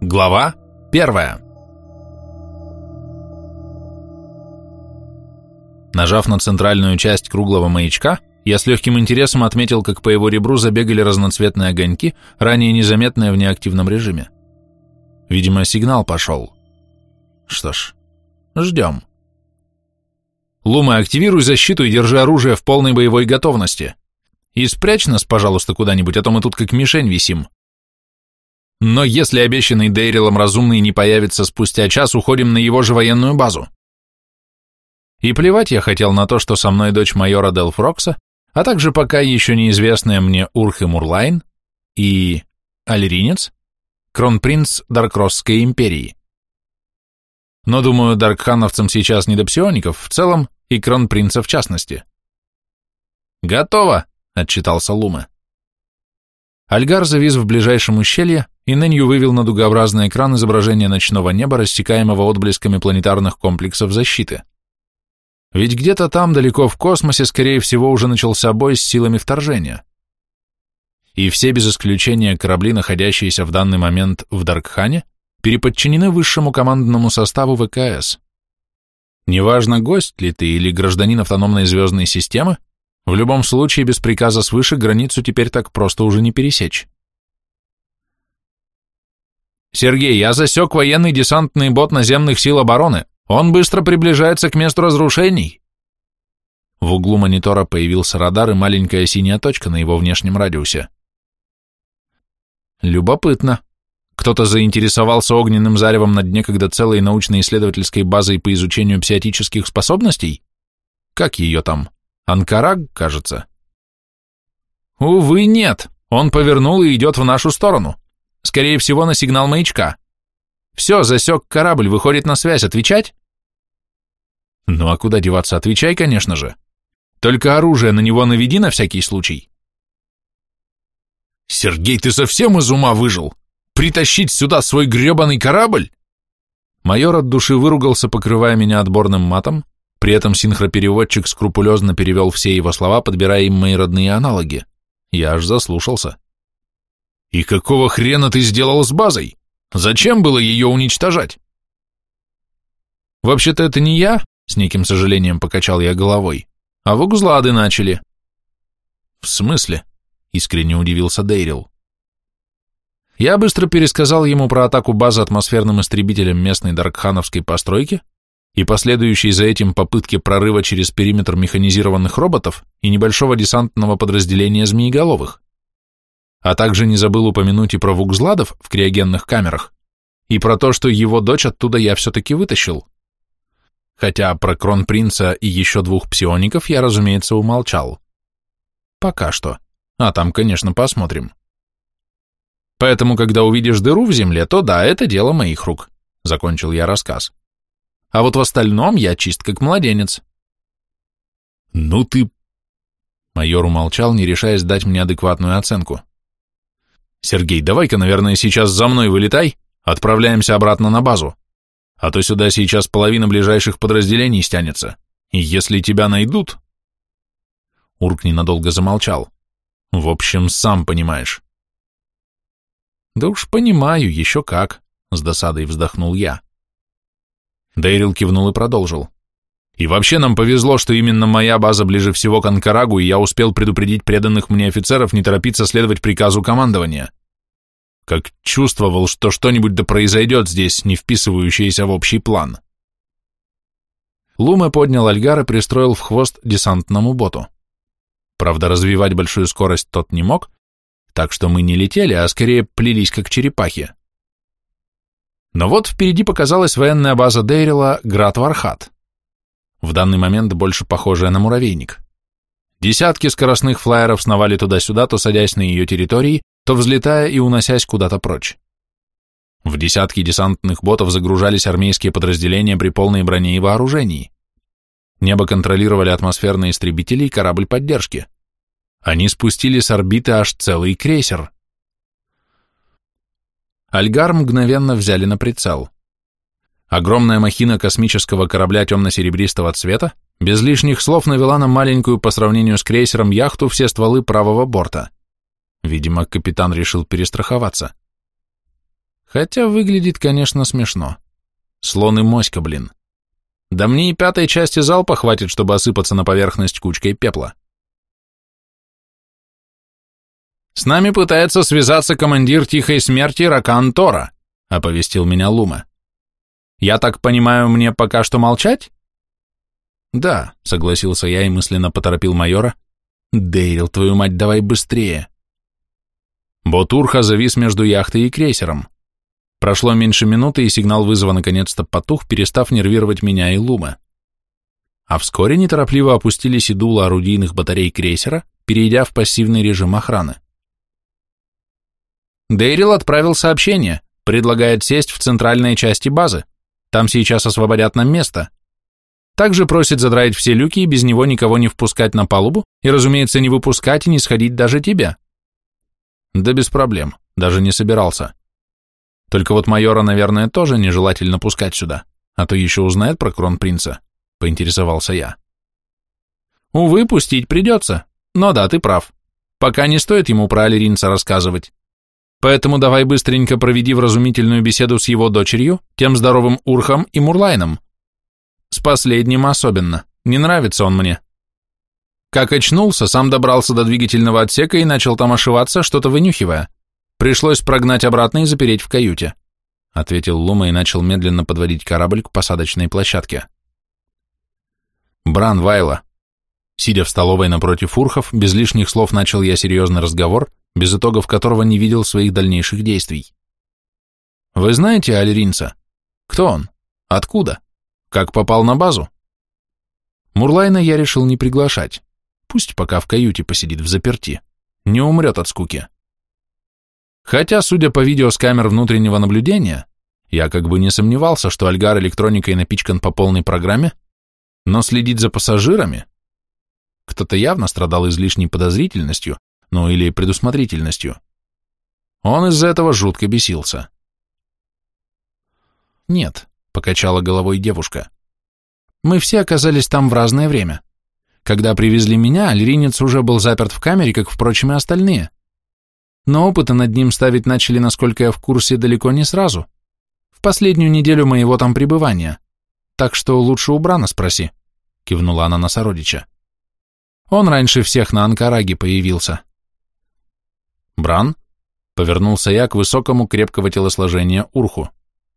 Глава 1. Нажав на центральную часть круглого маячка, я с легким интересом отметил, как по его ребру забегали разноцветные огоньки, ранее незаметные в неактивном режиме. Видимо, сигнал пошел. Что ж, ждем. Лума, активируй защиту и держи оружие в полной боевой готовности. И спрячь нас, пожалуйста, куда-нибудь, а то мы тут как мишень висим. Но если обещанный Дейрилом разумный не появится спустя час, уходим на его же военную базу. И плевать я хотел на то, что со мной дочь майора Делфрокса, а также пока еще неизвестная мне Урхе Мурлайн и Альринец, кронпринц Даркросской империи. Но, думаю, даркхановцам сейчас не до псиоников в целом и кронпринца в частности. «Готово!» — отчитался Лума. Альгар завис в ближайшем ущелье, и Нэнью вывел на дугообразный экран изображение ночного неба, рассекаемого отблесками планетарных комплексов защиты. Ведь где-то там, далеко в космосе, скорее всего, уже начался бой с силами вторжения. И все без исключения корабли, находящиеся в данный момент в Даркхане, переподчинены высшему командному составу ВКС. Неважно, гость ли ты или гражданин автономной звездной системы, в любом случае без приказа свыше границу теперь так просто уже не пересечь. «Сергей, я засек военный десантный бот наземных сил обороны. Он быстро приближается к месту разрушений». В углу монитора появился радар и маленькая синяя точка на его внешнем радиусе. Любопытно. Кто-то заинтересовался огненным заревом над некогда целой научно-исследовательской базой по изучению псиотических способностей? Как ее там? Анкараг, кажется. Увы, нет. Он повернул и идет в нашу сторону. Скорее всего, на сигнал маячка. Все, засек корабль, выходит на связь. Отвечать? Ну а куда деваться? Отвечай, конечно же. Только оружие на него наведи на всякий случай. Сергей, ты совсем из ума выжил? Притащить сюда свой гребаный корабль? Майор от души выругался, покрывая меня отборным матом. При этом синхропереводчик скрупулезно перевел все его слова, подбирая им мои родные аналоги. Я аж заслушался. «И какого хрена ты сделал с базой? Зачем было ее уничтожать?» «Вообще-то это не я», — с неким сожалением покачал я головой, «а вугзлады начали». «В смысле?» — искренне удивился Дейрил. Я быстро пересказал ему про атаку базы атмосферным истребителем местной даркхановской постройки и последующие за этим попытки прорыва через периметр механизированных роботов и небольшого десантного подразделения змееголовых. А также не забыл упомянуть и про вугзладов в криогенных камерах, и про то, что его дочь оттуда я все-таки вытащил. Хотя про кронпринца и еще 2 псиоников я, разумеется, умолчал. Пока что. А там, конечно, посмотрим. Поэтому, когда увидишь дыру в земле, то да, это дело моих рук, закончил я рассказ. А вот в остальном я чист как младенец. Ну ты... Майор умолчал, не решаясь дать мне адекватную оценку. Сергей, давай-ка, наверное, сейчас за мной вылетай, отправляемся обратно на базу. А то сюда сейчас половина ближайших подразделений стянется. И если тебя найдут... Урк ненадолго замолчал. В общем, сам понимаешь. Да уж понимаю, еще как, с досадой вздохнул я. Дейрил кивнул и продолжил. И вообще нам повезло, что именно моя база ближе всего к Анкарагу, и я успел предупредить преданных мне офицеров не торопиться следовать приказу командования. Как чувствовал, что что-нибудь да произойдет здесь, не вписывающееся в общий план. Лума поднял Альгар и пристроил в хвост десантному боту. Правда, развивать большую скорость тот не мог, так что мы не летели, а скорее плелись, как черепахи. Но вот впереди показалась военная база Дейрила Град-Вархат. В данный момент больше похожая на муравейник. Десятки скоростных флайеров сновали туда-сюда, то садясь на ее территории, то взлетая и уносясь куда-то прочь. В десятки десантных ботов загружались армейские подразделения при полной броне и вооружении. Небо контролировали атмосферные истребители и корабль поддержки. Они спустили с орбиты аж целый крейсер. Альгар мгновенно взяли на прицел. Огромная махина космического корабля темно-серебристого цвета без лишних слов навела на маленькую по сравнению с крейсером яхту все стволы правого борта. Видимо, капитан решил перестраховаться. Хотя выглядит, конечно, смешно. Слон и моська, блин. Да мне и 5-й части залпа хватит, чтобы осыпаться на поверхность кучкой пепла. «С нами пытается связаться командир Тихой Смерти Ракан Тора», — оповестил меня Лума. «Я так понимаю, мне пока что молчать?» «Да», — согласился я и мысленно поторопил майора. «Дейрил, твою мать, давай быстрее!» Бот-Урха завис между яхтой и крейсером. Прошло меньше минуты, и сигнал вызова наконец-то потух, перестав нервировать меня и Лума. А вскоре неторопливо опустились и дула орудийных батарей крейсера, перейдя в пассивный режим охраны. Дейрил отправил сообщение, предлагает сесть в центральной части базы. Там сейчас освободят нам место. Также просит задраить все люки и без него никого не впускать на палубу, и, разумеется, не выпускать и не сходить даже тебя. Да без проблем, даже не собирался. Только вот майора, наверное, тоже нежелательно пускать сюда, а то еще узнает про кронпринца, поинтересовался я. Увы, пустить придется, но да, ты прав. Пока не стоит ему про Алиринца рассказывать. Поэтому давай быстренько проведи вразумительную беседу с его дочерью, тем здоровым Урхом и Мурлайном. С последним особенно, не нравится он мне. Как очнулся, сам добрался до двигательного отсека и начал там ошиваться, что-то вынюхивая. Пришлось прогнать обратно и запереть в каюте, ответил Лума и начал медленно подводить корабль к посадочной площадке. Бран, Вайла. Сидя в столовой напротив Урхов, без лишних слов начал я серьезный разговор, без итогов которого не видел своих дальнейших действий. Вы знаете Алиринца? Кто он? Откуда? Как попал на базу? Мурлайна я решил не приглашать. Пусть пока в каюте посидит взаперти. Не умрет от скуки. Хотя, судя по видео с камер внутреннего наблюдения, я как бы не сомневался, что Альгар электроникой напичкан по полной программе, но следить за пассажирами... Кто-то явно страдал излишней подозрительностью, ну или предусмотрительностью. Он из-за этого жутко бесился. «Нет», — покачала головой девушка. «Мы все оказались там в разное время. Когда привезли меня, Алиринец уже был заперт в камере, как, впрочем, и остальные. Но опыты над ним ставить начали, насколько я в курсе, далеко не сразу. В последнюю неделю моего там пребывания. Так что лучше у Брана спроси», — кивнула она на сородича. «Он раньше всех на Анкараге появился». «Бран?» — повернулся я к высокому, крепкого телосложения Урху.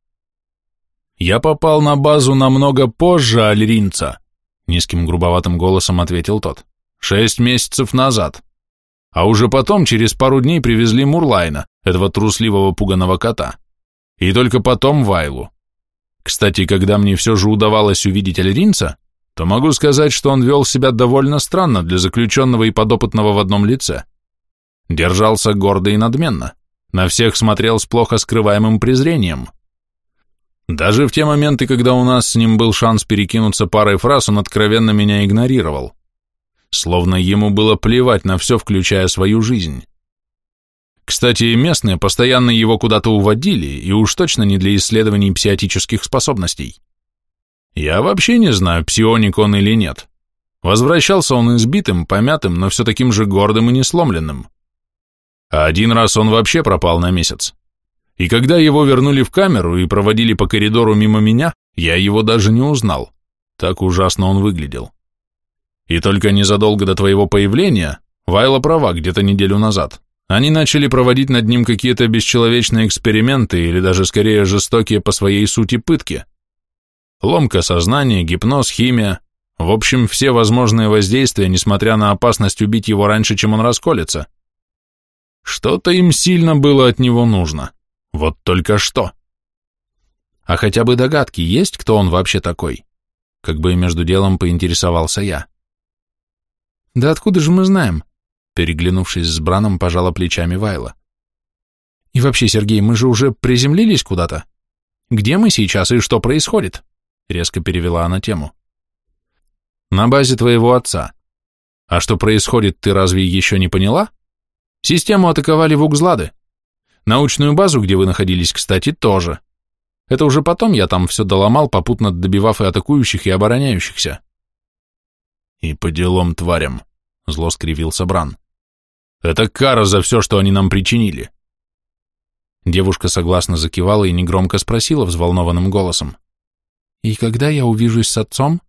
«Я попал на базу намного позже Алиринца», — низким грубоватым голосом ответил тот. 6 месяцев назад. А уже потом, через пару дней, привезли Мурлайна, этого трусливого пуганого кота. И только потом Вайлу. Кстати, когда мне все же удавалось увидеть Алиринца, то могу сказать, что он вел себя довольно странно для заключенного и подопытного в одном лице. Держался гордо и надменно, на всех смотрел с плохо скрываемым презрением. Даже в те моменты, когда у нас с ним был шанс перекинуться парой фраз, он откровенно меня игнорировал. Словно ему было плевать на все, включая свою жизнь. Кстати, местные постоянно его куда-то уводили, и уж точно не для исследований псиотических способностей. Я вообще не знаю, псионик он или нет. Возвращался он избитым, помятым, но все таким же гордым и несломленным. А один раз он вообще пропал на месяц. И когда его вернули в камеру и проводили по коридору мимо меня, я его даже не узнал. Так ужасно он выглядел. И только незадолго до твоего появления, Вайла права, где-то неделю назад, они начали проводить над ним какие-то бесчеловечные эксперименты или даже скорее жестокие по своей сути пытки. Ломка сознания, гипноз, химия, в общем, все возможные воздействия, несмотря на опасность убить его раньше, чем он расколется. Что-то им сильно было от него нужно. Вот только что. А хотя бы догадки есть, кто он вообще такой? Как бы и между делом поинтересовался я. Да откуда же мы знаем? Переглянувшись с Браном, пожала плечами Вайла. И вообще, Сергей, мы же уже приземлились куда-то. Где мы сейчас и что происходит? Резко перевела она тему. На базе твоего отца. А что происходит, ты разве еще не поняла? Систему атаковали вугзлады. Научную базу, где вы находились, кстати, тоже. Это уже потом я там все доломал, попутно добивав и атакующих, и обороняющихся. И по делам тварям, зло скривился Бран. Это кара за все, что они нам причинили. Девушка согласно закивала и негромко спросила взволнованным голосом. «И когда я увижусь с отцом?»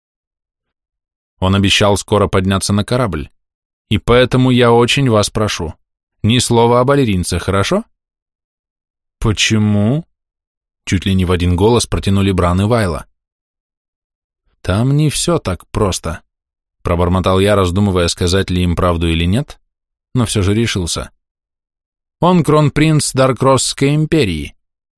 Он обещал скоро подняться на корабль. И поэтому я очень вас прошу, ни слова о балеринце, хорошо? Почему? Чуть ли не в один голос протянули Бран и Вайла. Там не все так просто, пробормотал я, раздумывая, сказать ли им правду или нет, но все же решился. Он кронпринц Даркросской империи.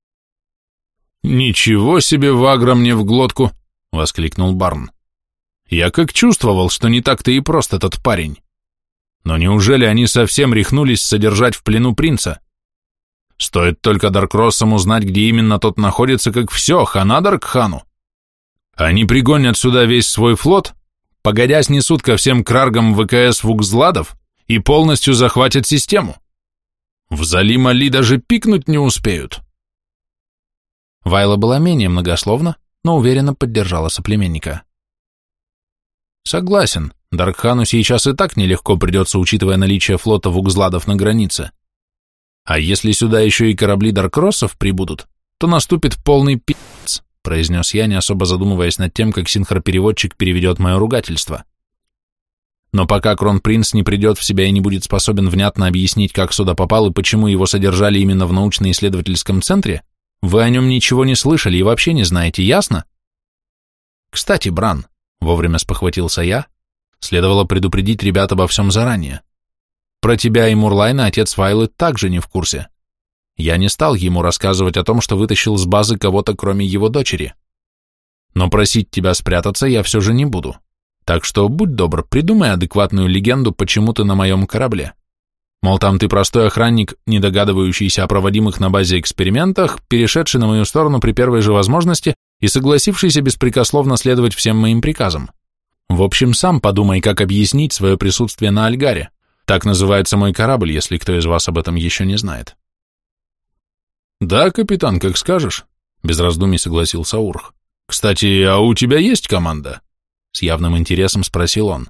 Ничего себе, вагра мне в глотку, воскликнул Барн. Я как чувствовал, что не так-то и прост этот парень. Но неужели они совсем рехнулись содержать в плену принца? Стоит только Даркроссам узнать, где именно тот находится, как все, хана Даркхану. Они пригонят сюда весь свой флот, погодя снесут ко всем краргам ВКС Вукзладов и полностью захватят систему. В Залим-Али даже пикнуть не успеют. Вайла была менее многословна, но уверенно поддержала соплеменника. Согласен, Даркхану сейчас и так нелегко придется, учитывая наличие флота Вукзладов на границе. А если сюда еще и корабли Даркроссов прибудут, то наступит полный пи***ц, произнес я, не особо задумываясь над тем, как синхропереводчик переведет мое ругательство. Но пока кронпринц не придет в себя и не будет способен внятно объяснить, как сюда попал и почему его содержали именно в научно-исследовательском центре, вы о нем ничего не слышали и вообще не знаете, ясно? Кстати, Бран, вовремя спохватился я, следовало предупредить ребят обо всем заранее. Про тебя и Мурлайна отец Вайлы также не в курсе. Я не стал ему рассказывать о том, что вытащил с базы кого-то, кроме его дочери. Но просить тебя спрятаться я все же не буду. Так что, будь добр, придумай адекватную легенду, почему ты на моем корабле. Мол, там ты простой охранник, не догадывающийся о проводимых на базе экспериментах, перешедший на мою сторону при первой же возможности и согласившийся беспрекословно следовать всем моим приказам. В общем, сам подумай, как объяснить свое присутствие на Альгаре. Так называется мой корабль, если кто из вас об этом еще не знает. Да, капитан, как скажешь, без раздумий согласился Урх. Кстати, а у тебя есть команда? С явным интересом спросил он.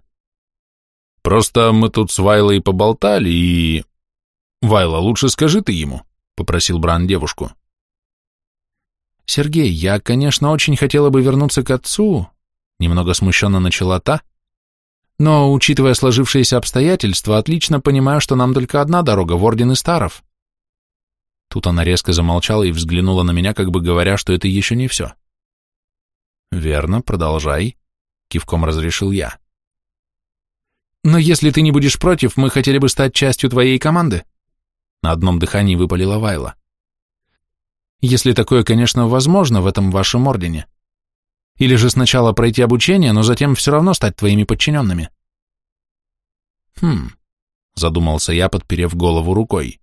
Просто мы тут с Вайлой поболтали и... Вайла, лучше скажи ты ему, попросил Бран девушку. Сергей, я, конечно, очень хотела бы вернуться к отцу, немного смущенно начала та, но, учитывая сложившиеся обстоятельства, отлично понимаю, что нам только одна дорога в Орден Истаров. Тут она резко замолчала и взглянула на меня, как бы говоря, что это еще не все. Верно, продолжай, кивком разрешил я. Но если ты не будешь против, мы хотели бы стать частью твоей команды. На одном дыхании выпалила Вайла. Если такое, конечно, возможно в этом вашем ордене. Или же сначала пройти обучение, но затем все равно стать твоими подчиненными. Задумался я, подперев голову рукой.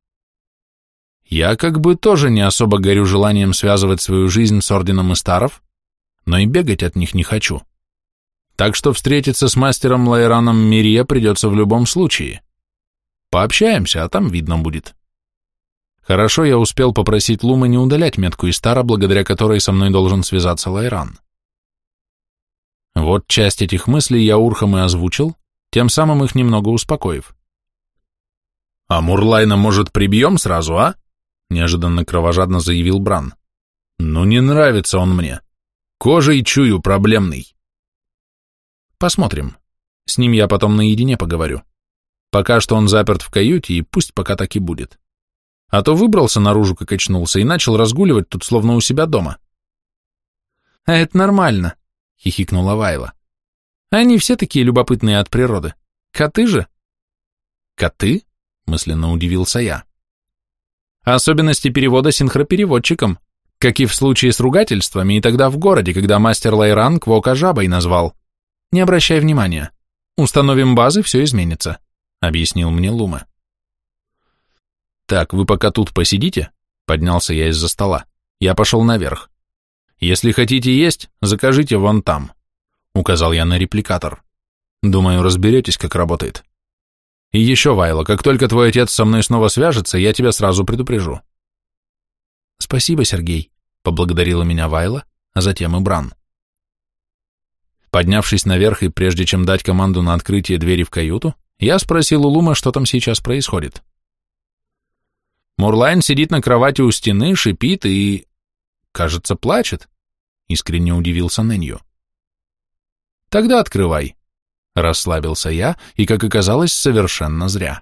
Я как бы тоже не особо горю желанием связывать свою жизнь с орденом Истаров, но и бегать от них не хочу. Так что встретиться с мастером Лайраном Мирия придется в любом случае. Пообщаемся, а там видно будет. Хорошо, я успел попросить Лума не удалять метку Истара, благодаря которой со мной должен связаться Лайран. Вот часть этих мыслей я Урхам и озвучил, тем самым их немного успокоив. «А Мурлайна, может, прибьем сразу, а?» — неожиданно кровожадно заявил Бран. «Ну, не нравится он мне. Кожей чую проблемный». «Посмотрим. С ним я потом наедине поговорю. Пока что он заперт в каюте, и пусть пока так и будет. А то выбрался наружу, как очнулся, и начал разгуливать тут словно у себя дома». «А это нормально», — хихикнула Вайла. «Они все такие любопытные от природы. Коты же». «Коты?» — мысленно удивился я. «Особенности перевода синхропереводчиком, как и в случае с ругательствами, и тогда в городе, когда мастер Лайран Квока жабой назвал. Не обращай внимания. Установим базы, все изменится», — объяснил мне Лума. «Так, вы пока тут посидите», — поднялся я из-за стола. «Я пошел наверх. Если хотите есть, закажите вон там», — указал я на репликатор. «Думаю, разберетесь, как работает. И еще, Вайла, как только твой отец со мной снова свяжется, я тебя сразу предупрежу». «Спасибо, Сергей», — поблагодарила меня Вайла, а затем и Бран. Поднявшись наверх и прежде чем дать команду на открытие двери в каюту, я спросил у Лума, что там сейчас происходит. Мурлайн сидит на кровати у стены, шипит и, кажется, плачет. Искренне удивился Нэнью. Тогда открывай. Расслабился я, и, как оказалось, совершенно зря.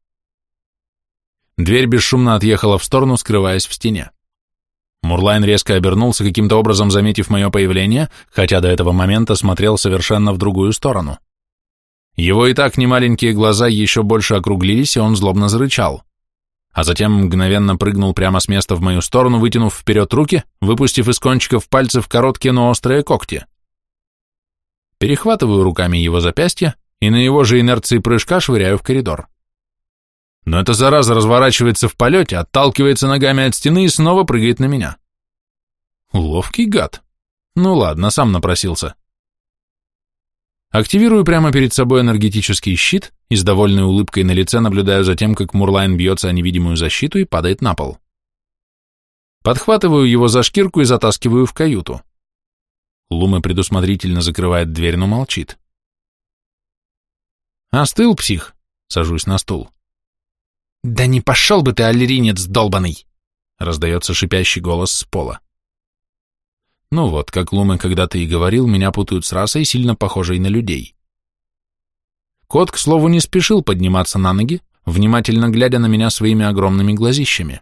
Дверь бесшумно отъехала в сторону, скрываясь в стене. Мурлайн резко обернулся, каким-то образом заметив мое появление, хотя до этого момента смотрел совершенно в другую сторону. Его и так немаленькие глаза еще больше округлились, и он злобно зарычал. А затем мгновенно прыгнул прямо с места в мою сторону, вытянув вперед руки, выпустив из кончиков пальцев короткие, но острые когти. Перехватываю руками его запястья и на его же инерции прыжка швыряю в коридор. Но эта зараза разворачивается в полете, отталкивается ногами от стены и снова прыгает на меня. Ловкий гад. Ну ладно, сам напросился. Активирую прямо перед собой энергетический щит и с довольной улыбкой на лице наблюдаю за тем, как Мурлайн бьется о невидимую защиту и падает на пол. Подхватываю его за шкирку и затаскиваю в каюту. Лума предусмотрительно закрывает дверь, но молчит. «Остыл, псих?» Сажусь на стул. «Да не пошел бы ты, аллеринец долбаный!» Раздается шипящий голос с пола. Ну вот, как Лума когда-то и говорил, меня путают с расой, сильно похожей на людей. Кот, к слову, не спешил подниматься на ноги, внимательно глядя на меня своими огромными глазищами.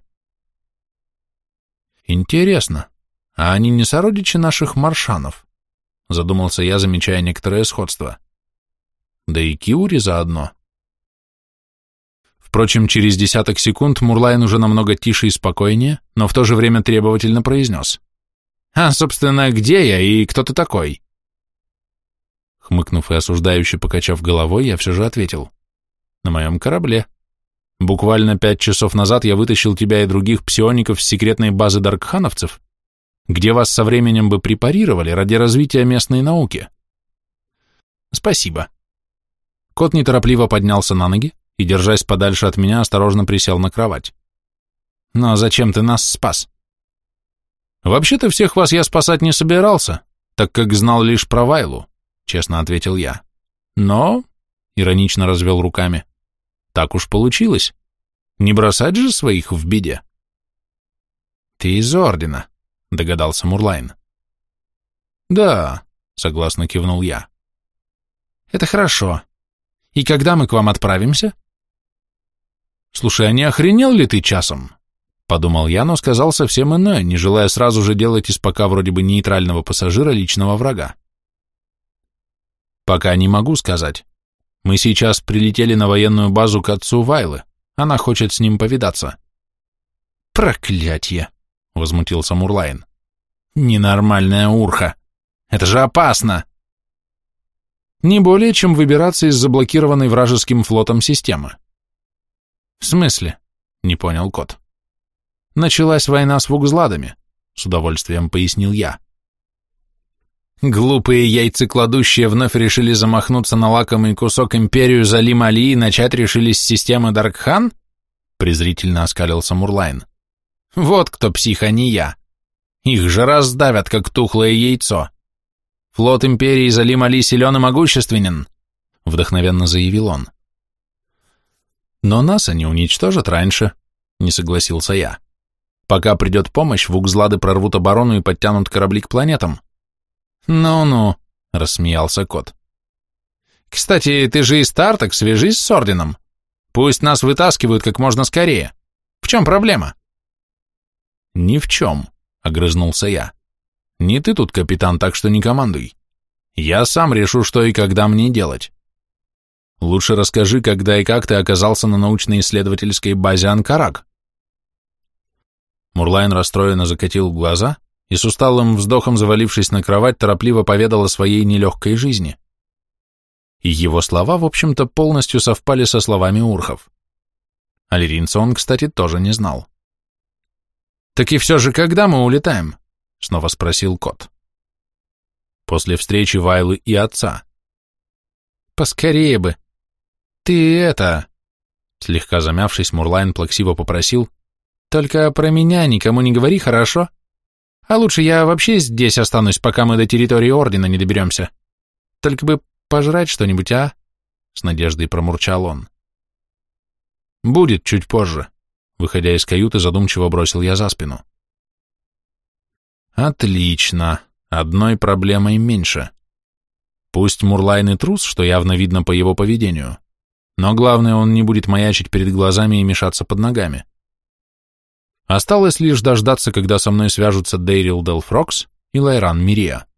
Интересно, а они не сородичи наших маршанов? Задумался я, замечая некоторое сходство. Да и Киури заодно. Впрочем, через десяток секунд Мурлайн уже намного тише и спокойнее, но в то же время требовательно произнес. «А, собственно, где я и кто ты такой?» Хмыкнув и осуждающе покачав головой, я все же ответил. «На моем корабле. Буквально 5 часов назад я вытащил тебя и других псиоников с секретной базы даркхановцев, где вас со временем бы препарировали ради развития местной науки». «Спасибо». Кот неторопливо поднялся на ноги и, держась подальше от меня, осторожно присел на кровать. «Но зачем ты нас спас?» «Вообще-то всех вас я спасать не собирался, так как знал лишь про Вайлу», — честно ответил я. «Но...» — иронично развел руками. «Так уж получилось. Не бросать же своих в беде». «Ты из Ордена», — догадался Мурлайн. «Да», — согласно кивнул я. «Это хорошо. И когда мы к вам отправимся?» «Слушай, а не охренел ли ты часом?» Подумал я, но сказал совсем иное, не желая сразу же делать из пока вроде бы нейтрального пассажира личного врага. «Пока не могу сказать. Мы сейчас прилетели на военную базу к отцу Вайлы. Она хочет с ним повидаться». «Проклятье!» — возмутился Мурлайн. «Ненормальная урха! Это же опасно!» «Не более, чем выбираться из заблокированной вражеским флотом системы». «В смысле?» — не понял кот. «Началась война с вугзладами», — с удовольствием пояснил я. «Глупые яйцекладущие вновь решили замахнуться на лакомый кусок империю Залим-Али и начать решили с системы Даркхан?» — презрительно оскалился Мурлайн. «Вот кто псих, а не я. Их же раздавят, как тухлое яйцо. Флот империи Залим-Али силен и могущественен», — вдохновенно заявил он. «Но нас они уничтожат раньше», — не согласился я. «Пока придет помощь, вугзлады прорвут оборону и подтянут корабли к планетам». «Ну-ну», — рассмеялся кот. «Кстати, ты же из Тартак, свяжись с Орденом. Пусть нас вытаскивают как можно скорее. В чем проблема?» «Ни в чем», — огрызнулся я. «Не ты тут капитан, так что не командуй. Я сам решу, что и когда мне делать. Лучше расскажи, когда и как ты оказался на научно-исследовательской базе Анкарак». Мурлайн расстроенно закатил глаза и с усталым вздохом, завалившись на кровать, торопливо поведал о своей нелегкой жизни. И его слова, в общем-то, полностью совпали со словами урхов. Аллеринца он, кстати, тоже не знал. «Так и все же, когда мы улетаем?» — снова спросил кот. «После встречи Вайлы и отца». «Поскорее бы. Ты это...» Слегка замявшись, Мурлайн плаксиво попросил: «Только про меня никому не говори, хорошо? А лучше я вообще здесь останусь, пока мы до территории Ордена не доберемся. Только бы пожрать что-нибудь, а?» С надеждой промурчал он. «Будет чуть позже», — Выходя из каюты, задумчиво бросил я за спину. Отлично. Одной проблемой меньше. Пусть Мурлайн и трус, что явно видно по его поведению, но главное, он не будет маячить перед глазами и мешаться под ногами. Осталось лишь дождаться, когда со мной свяжутся Дейрил Делфрокс и Лайран Мирия.